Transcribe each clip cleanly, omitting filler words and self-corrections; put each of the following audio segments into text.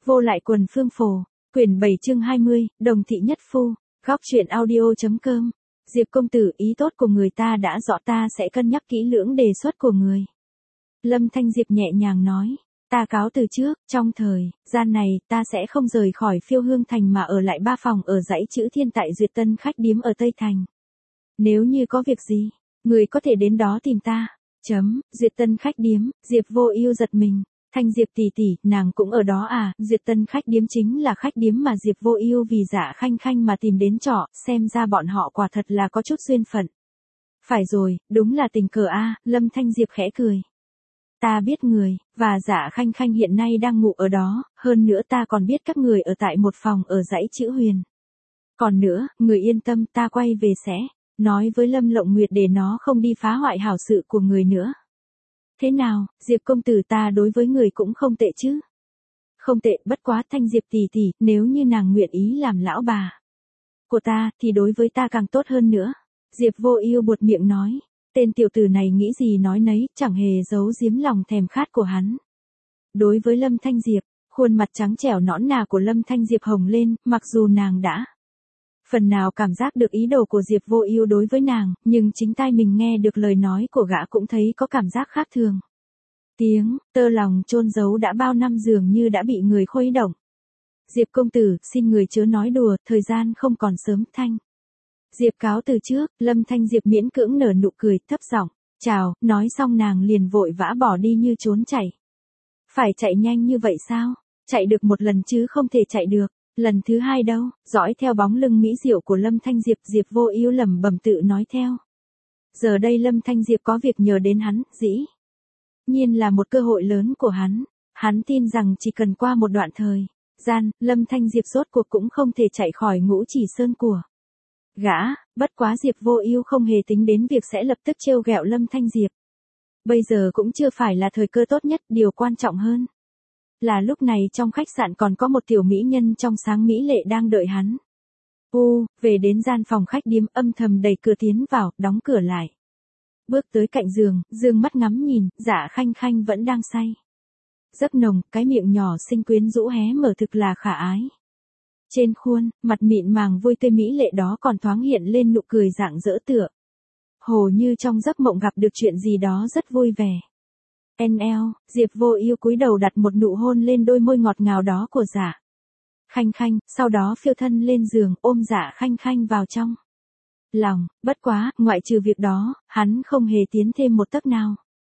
Vô lại quần phương phổ, quyển 7 chương 20, đồng thị nhất phu, góc truyện audio.com. Diệp công tử, ý tốt của người ta đã rõ, ta sẽ cân nhắc kỹ lưỡng đề xuất của người. Lâm Thanh Diệp nhẹ nhàng nói, ta cáo từ trước, trong thời gian này, ta sẽ không rời khỏi Phiêu Hương Thành mà ở lại 3 phòng ở dãy Chữ Thiên tại Duyệt Tân khách điếm ở Tây Thành. Nếu như có việc gì, người có thể đến đó tìm ta. Duyệt Tân khách điếm, Diệp Vô Ưu giật mình. Thanh Diệp tỷ tỷ, nàng cũng ở đó à? Duyệt Tân khách điếm chính là khách điếm mà Diệp Vô Ưu vì Dạ Khanh Khanh mà tìm đến trọ, xem ra bọn họ quả thật là có chút duyên phận. Phải rồi, đúng là tình cờ a, Lâm Thanh Diệp khẽ cười. Ta biết người, và Dạ Khanh Khanh hiện nay đang ngủ ở đó, hơn nữa ta còn biết các người ở tại một phòng ở dãy Chữ Huyền. Còn nữa, người yên tâm, ta quay về sẽ nói với Lâm Lộng Nguyệt để nó không đi phá hoại hảo sự của người nữa. Thế nào, Diệp công tử, ta đối với người cũng không tệ chứ? Không tệ, bất quá Thanh Diệp tỷ tỷ, nếu như nàng nguyện ý làm lão bà của ta, thì đối với ta càng tốt hơn nữa. Diệp Vô Ưu buột miệng nói, tên tiểu tử này nghĩ gì nói nấy, chẳng hề giấu giếm lòng thèm khát của hắn. Đối với Lâm Thanh Diệp, khuôn mặt trắng trẻo nõn nà của Lâm Thanh Diệp hồng lên, mặc dù nàng đã phần nào cảm giác được ý đồ của Diệp Vô Ưu đối với nàng, nhưng chính tai mình nghe được lời nói của gã cũng thấy có cảm giác khác thường. Tiếng tơ lòng chôn giấu đã bao năm dường như đã bị người khuấy động. Diệp công tử, xin người chớ nói đùa, thời gian không còn sớm. Thanh Diệp cáo từ trước, Lâm Thanh Diệp miễn cưỡng nở nụ cười, thấp giọng, chào, nói xong nàng liền vội vã bỏ đi như trốn chạy. Phải chạy nhanh như vậy sao? Chạy được một lần chứ không thể chạy được lần thứ hai đâu. Dõi theo bóng lưng mỹ diệu của Lâm Thanh Diệp, Diệp Vô Ưu lẩm bẩm tự nói theo. Giờ đây Lâm Thanh Diệp có việc nhờ đến hắn, dĩ nhiên là một cơ hội lớn của hắn. Hắn tin rằng chỉ cần qua một đoạn thời gian, Lâm Thanh Diệp rốt cuộc cũng không thể chạy khỏi Ngũ Chỉ Sơn của gã. Bất quá Diệp Vô Ưu không hề tính đến việc sẽ lập tức trêu ghẹo Lâm Thanh Diệp. Bây giờ cũng chưa phải là thời cơ tốt nhất, điều quan trọng hơn là lúc này trong khách sạn còn có một tiểu mỹ nhân trong sáng mỹ lệ đang đợi hắn. Về đến gian phòng khách điếm, âm thầm đẩy cửa tiến vào, đóng cửa lại. Bước tới cạnh giường, dương mắt ngắm nhìn, Dạ Khanh Khanh vẫn đang say giấc nồng, cái miệng nhỏ xinh quyến rũ hé mở thực là khả ái. Trên khuôn mặt mịn màng vui tươi mỹ lệ đó còn thoáng hiện lên nụ cười rạng rỡ tựa hồ như trong giấc mộng gặp được chuyện gì đó rất vui vẻ. Diệp Vô Ưu cúi đầu đặt một nụ hôn lên đôi môi ngọt ngào đó của Dạ Khanh Khanh, sau đó phiêu thân lên giường, ôm Dạ Khanh Khanh vào trong lòng. Bất quá, ngoại trừ việc đó, hắn không hề tiến thêm một tấc nào.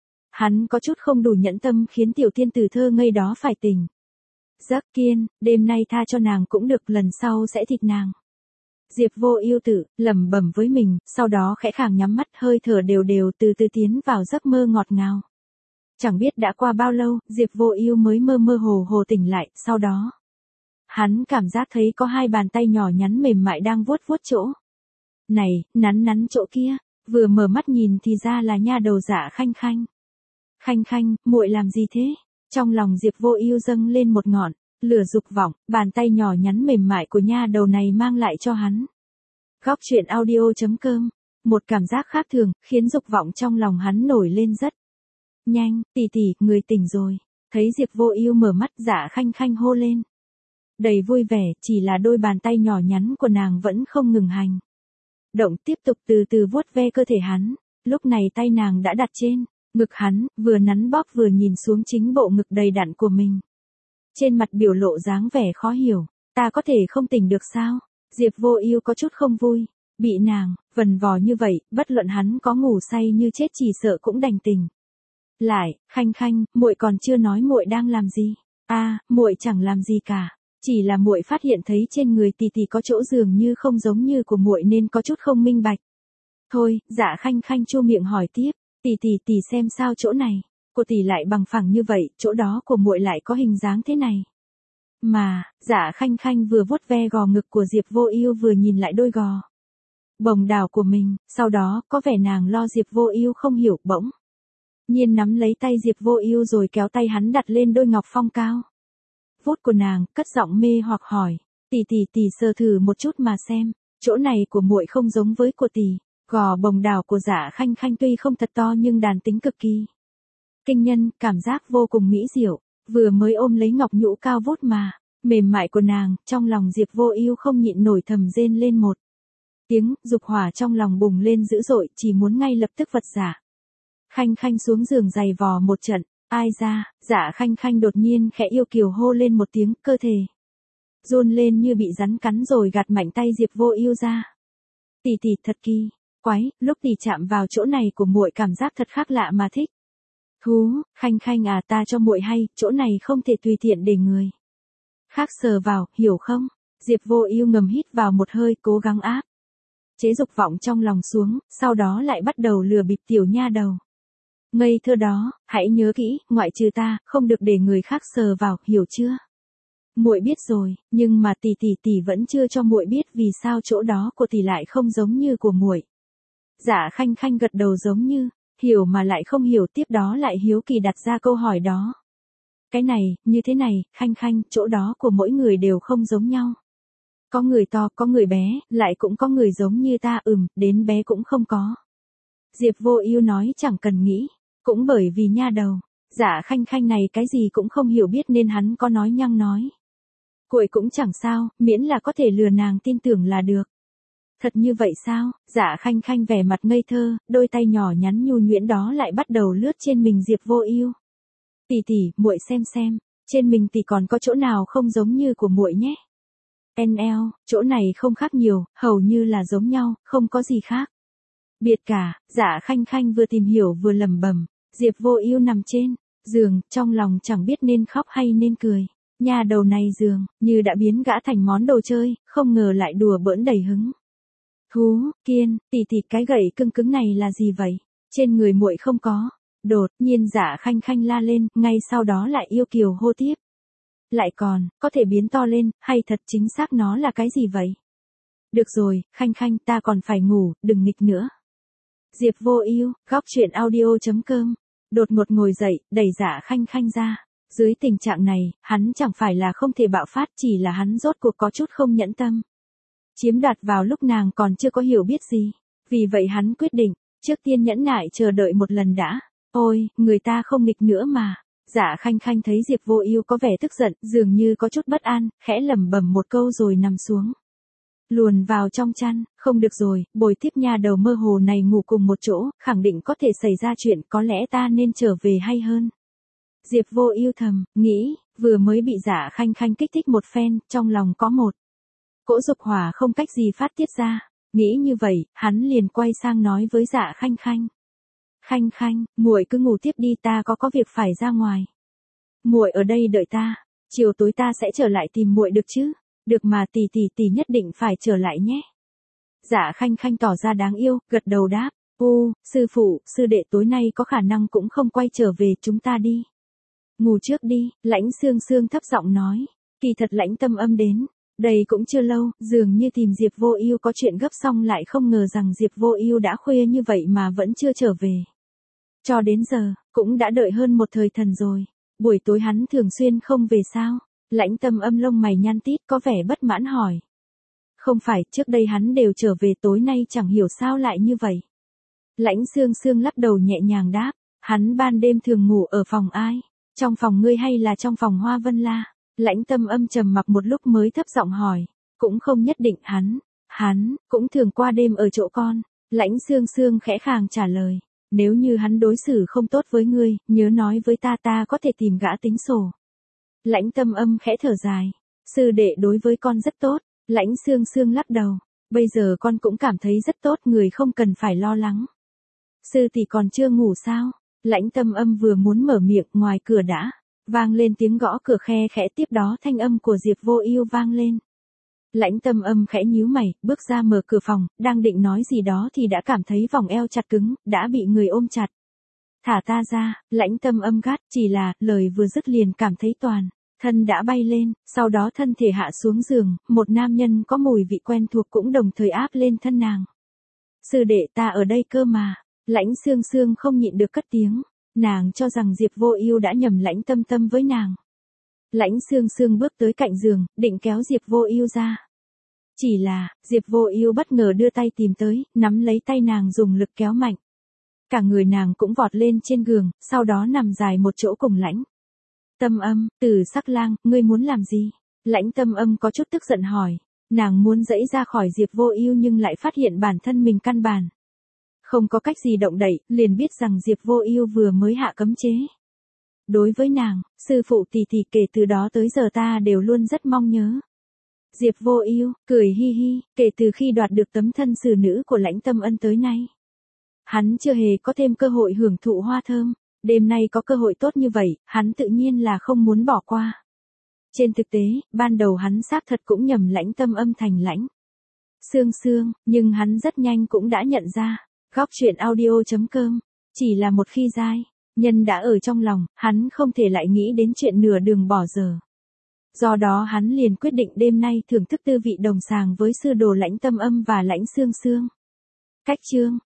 Hắn có chút không đủ nhẫn tâm khiến tiểu tiên tử thơ ngây đó phải tỉnh giấc. Kiên, đêm nay tha cho nàng cũng được, lần sau sẽ thịt nàng. Diệp Vô Ưu tự lẩm bẩm với mình, sau đó khẽ khàng nhắm mắt, hơi thở đều đều từ từ tiến vào giấc mơ ngọt ngào. Chẳng biết đã qua bao lâu, Diệp Vô Ưu mới mơ mơ hồ hồ tỉnh lại, sau đó hắn cảm giác thấy có hai bàn tay nhỏ nhắn mềm mại đang vuốt vuốt chỗ này, nắn nắn chỗ kia. Vừa mở mắt nhìn thì ra là nha đầu Dạ Khanh Khanh. Khanh Khanh, muội làm gì thế? Trong lòng Diệp Vô Ưu dâng lên một ngọn lửa dục vọng, bàn tay nhỏ nhắn mềm mại của nha đầu này mang lại cho hắn. Góc truyện audio.com, một cảm giác khác thường, khiến dục vọng trong lòng hắn nổi lên rất nhanh. Tỷ tỷ, người tỉnh rồi. Thấy Diệp Vô Ưu mở mắt, Dạ Khanh Khanh hô lên. Đầy vui vẻ, chỉ là đôi bàn tay nhỏ nhắn của nàng vẫn không ngừng hành động, tiếp tục từ từ vuốt ve cơ thể hắn. Lúc này tay nàng đã đặt trên ngực hắn, vừa nắn bóp vừa nhìn xuống chính bộ ngực đầy đặn của mình. Trên mặt biểu lộ dáng vẻ khó hiểu, ta có thể không tỉnh được sao? Diệp Vô Ưu có chút không vui, bị nàng vần vò như vậy, bất luận hắn có ngủ say như chết chỉ sợ cũng đành tỉnh lại. Khanh Khanh, muội còn chưa nói muội đang làm gì? Muội chẳng làm gì cả, chỉ là muội phát hiện thấy trên người tỷ tỷ có chỗ dường như không giống như của muội nên có chút không minh bạch. Thôi, Dạ Khanh Khanh chu miệng hỏi tiếp, tỷ xem sao chỗ này của tỷ lại bằng phẳng như vậy, chỗ đó của muội lại có hình dáng thế này. Mà, Dạ Khanh Khanh vừa vuốt ve gò ngực của Diệp Vô Ưu vừa nhìn lại đôi gò bồng đào của mình, sau đó có vẻ nàng lo Diệp Vô Ưu không hiểu, bỗng nhiên nắm lấy tay Diệp Vô Ưu rồi kéo tay hắn đặt lên đôi ngọc phong cao vút của nàng, cất giọng mê hoặc hỏi, tỷ sờ thử một chút mà xem, chỗ này của muội không giống với của tỷ. Gò bồng đào của Dạ Khanh Khanh tuy không thật to nhưng đàn tính cực kỳ kinh nhân, cảm giác vô cùng mỹ diệu. vừa mới ôm lấy ngọc nhũ cao vút mà, mềm mại của nàng, trong lòng Diệp Vô Ưu không nhịn nổi thầm rên lên một tiếng, dục hỏa trong lòng bùng lên dữ dội, chỉ muốn ngay lập tức vật Dạ Khanh Khanh xuống giường giày vò một trận. Ai ra, Dạ Khanh Khanh đột nhiên khẽ yêu kiều hô lên một tiếng, cơ thể run lên như bị rắn cắn rồi gạt mạnh tay Diệp Vô Ưu ra. Tỷ tỷ thật kỳ quái, lúc tỷ chạm vào chỗ này của muội cảm giác thật khác lạ mà thích. Thú, Khanh Khanh à, ta cho muội hay, chỗ này không thể tùy tiện để người khác sờ vào, hiểu không? Diệp Vô Ưu ngầm hít vào một hơi, cố gắng áp chế dục vọng trong lòng xuống, sau đó lại bắt đầu lừa bịp tiểu nha đầu. Ngây thơ đó, hãy nhớ kỹ, ngoại trừ ta, không được để người khác sờ vào, hiểu chưa? Muội biết rồi, nhưng mà tỷ vẫn chưa cho muội biết vì sao chỗ đó của tỷ lại không giống như của muội. Dạ Khanh Khanh gật đầu giống như hiểu mà lại không hiểu, tiếp đó lại hiếu kỳ đặt ra câu hỏi đó. Cái này, như thế này, Khanh Khanh, chỗ đó của mỗi người đều không giống nhau. Có người to, có người bé, lại cũng có người giống như ta, đến bé cũng không có. Diệp Vô Ưu nói chẳng cần nghĩ, cũng bởi vì nha đầu, Dạ Khanh Khanh này cái gì cũng không hiểu biết nên hắn có nói nhăng nói cuội cũng chẳng sao, miễn là có thể lừa nàng tin tưởng là được. Thật như vậy sao? Dạ Khanh Khanh vẻ mặt ngây thơ, đôi tay nhỏ nhắn nhu nhuyễn đó lại bắt đầu lướt trên mình Diệp Vô Ưu. Tỷ, muội xem, trên mình tỷ còn có chỗ nào không giống như của muội nhé. NL, chỗ này không khác nhiều, hầu như là giống nhau, không có gì khác biệt cả. Dạ Khanh Khanh vừa tìm hiểu vừa lẩm bẩm. Diệp Vô Ưu nằm trên giường, trong lòng chẳng biết nên khóc hay nên cười. Nhà đầu này giường, như đã biến gã thành món đồ chơi, không ngờ lại đùa bỡn đầy hứng thú. Kiên, tỷ cái gậy cứng này là gì vậy? Trên người muội không có. Đột nhiên Dạ Khanh Khanh la lên, ngay sau đó lại yêu kiều hô tiếp. Lại còn, có thể biến to lên, hay thật chính xác nó là cái gì vậy? Được rồi, Khanh Khanh, ta còn phải ngủ, đừng nghịch nữa. Diệp Vô Ưu, góc truyện audio.com, đột ngột ngồi dậy, đẩy Dạ Khanh Khanh ra. Dưới tình trạng này, hắn chẳng phải là không thể bạo phát, chỉ là hắn rốt cuộc có chút không nhẫn tâm chiếm đoạt vào lúc nàng còn chưa có hiểu biết gì. Vì vậy hắn quyết định, trước tiên nhẫn nại chờ đợi một lần đã. Ôi, người ta không nghịch nữa mà. Dạ Khanh Khanh thấy Diệp Vô Ưu có vẻ tức giận, dường như có chút bất an, khẽ lẩm bẩm một câu rồi nằm xuống. Luồn vào trong chăn, không được rồi, bồi tiếp nha đầu mơ hồ này ngủ cùng một chỗ, khẳng định có thể xảy ra chuyện, có lẽ ta nên trở về hay hơn. Diệp Vô Ưu thầm nghĩ, vừa mới bị Dạ Khanh Khanh kích thích một phen, trong lòng có một cỗ dục hỏa không cách gì phát tiết ra. Nghĩ như vậy, hắn liền quay sang nói với Dạ Khanh Khanh. Khanh Khanh, muội cứ ngủ tiếp đi, ta có việc phải ra ngoài. Muội ở đây đợi ta, chiều tối ta sẽ trở lại tìm muội được chứ? Được mà, tỷ nhất định phải trở lại nhé. Dạ Khanh Khanh tỏ ra đáng yêu, gật đầu đáp. Sư phụ, sư đệ tối nay có khả năng cũng không quay trở về, chúng ta đi ngủ trước đi. Lãnh Sương Sương thấp giọng nói. Kỳ thật Lãnh Tâm Âm đến đây cũng chưa lâu, dường như tìm Diệp Vô Ưu có chuyện gấp, xong lại không ngờ rằng Diệp Vô Ưu đã khuya như vậy mà vẫn chưa trở về. Cho đến giờ, cũng đã đợi hơn một thời thần rồi. Buổi tối hắn thường xuyên không về sao? Lãnh Tâm Âm lông mày nhăn tít, có vẻ bất mãn hỏi. Không phải, trước đây hắn đều trở về, tối nay chẳng hiểu sao lại như vậy. Lãnh Sương Sương lắc đầu nhẹ nhàng đáp. Hắn ban đêm thường ngủ ở phòng ai? Trong phòng ngươi hay là trong phòng Hoa Vân La? Lãnh Tâm Âm trầm mặc một lúc mới thấp giọng hỏi. Cũng không nhất định, hắn cũng thường qua đêm ở chỗ con. Lãnh Sương Sương khẽ khàng trả lời. Nếu như hắn đối xử không tốt với ngươi, nhớ nói với ta có thể tìm gã tính sổ. Lãnh Tâm Âm khẽ thở dài. Sư đệ đối với con rất tốt. Lãnh Sương Sương lắc đầu. Bây giờ con cũng cảm thấy rất tốt, người không cần phải lo lắng. Sư tỷ còn chưa ngủ sao? Lãnh Tâm Âm vừa muốn mở miệng, ngoài cửa đã vang lên tiếng gõ cửa khe khẽ, tiếp đó thanh âm của Diệp Vô Ưu vang lên. Lãnh Tâm Âm khẽ nhíu mày, bước ra mở cửa phòng, đang định nói gì đó thì đã cảm thấy vòng eo chặt cứng, đã bị người ôm chặt. Thả ta ra. Lãnh Tâm Âm gắt, chỉ là, lời vừa dứt liền cảm thấy toàn thân đã bay lên, sau đó thân thể hạ xuống giường, một nam nhân có mùi vị quen thuộc cũng đồng thời áp lên thân nàng. Sư đệ, ta ở đây cơ mà. Lãnh Sương Sương không nhịn được cất tiếng. Nàng cho rằng Diệp Vô Ưu đã nhầm Lãnh Tâm Tâm với nàng. Lãnh Sương Sương bước tới cạnh giường, định kéo Diệp Vô Ưu ra. Chỉ là, Diệp Vô Ưu bất ngờ đưa tay tìm tới, nắm lấy tay nàng dùng lực kéo mạnh. Cả người nàng cũng vọt lên trên giường, sau đó nằm dài một chỗ cùng Lãnh Tâm Âm, Từ Sắc Lang, ngươi muốn làm gì? Lãnh Tâm Âm có chút tức giận hỏi. Nàng muốn giãy ra khỏi Diệp Vô Ưu nhưng lại phát hiện bản thân mình căn bản không có cách gì động đậy, liền biết rằng Diệp Vô Ưu vừa mới hạ cấm chế. Đối với nàng, sư phụ tỷ tỷ kể từ đó tới giờ ta đều luôn rất mong nhớ. Diệp Vô Ưu cười hi hi, kể từ khi đoạt được tấm thân xử nữ của Lãnh Tâm Ân tới nay, hắn chưa hề có thêm cơ hội hưởng thụ hoa thơm, đêm nay có cơ hội tốt như vậy, hắn tự nhiên là không muốn bỏ qua. Trên thực tế, ban đầu hắn xác thật cũng nhầm Lãnh Tâm Âm thành Lãnh Sương Sương, nhưng hắn rất nhanh cũng đã nhận ra, góc truyện audio.com, chỉ là một khi giai nhân đã ở trong lòng, hắn không thể lại nghĩ đến chuyện nửa đường bỏ dở. Do đó hắn liền quyết định đêm nay thưởng thức tư vị đồng sàng với sư đồ Lãnh Tâm Âm và Lãnh Sương Sương. Cách chương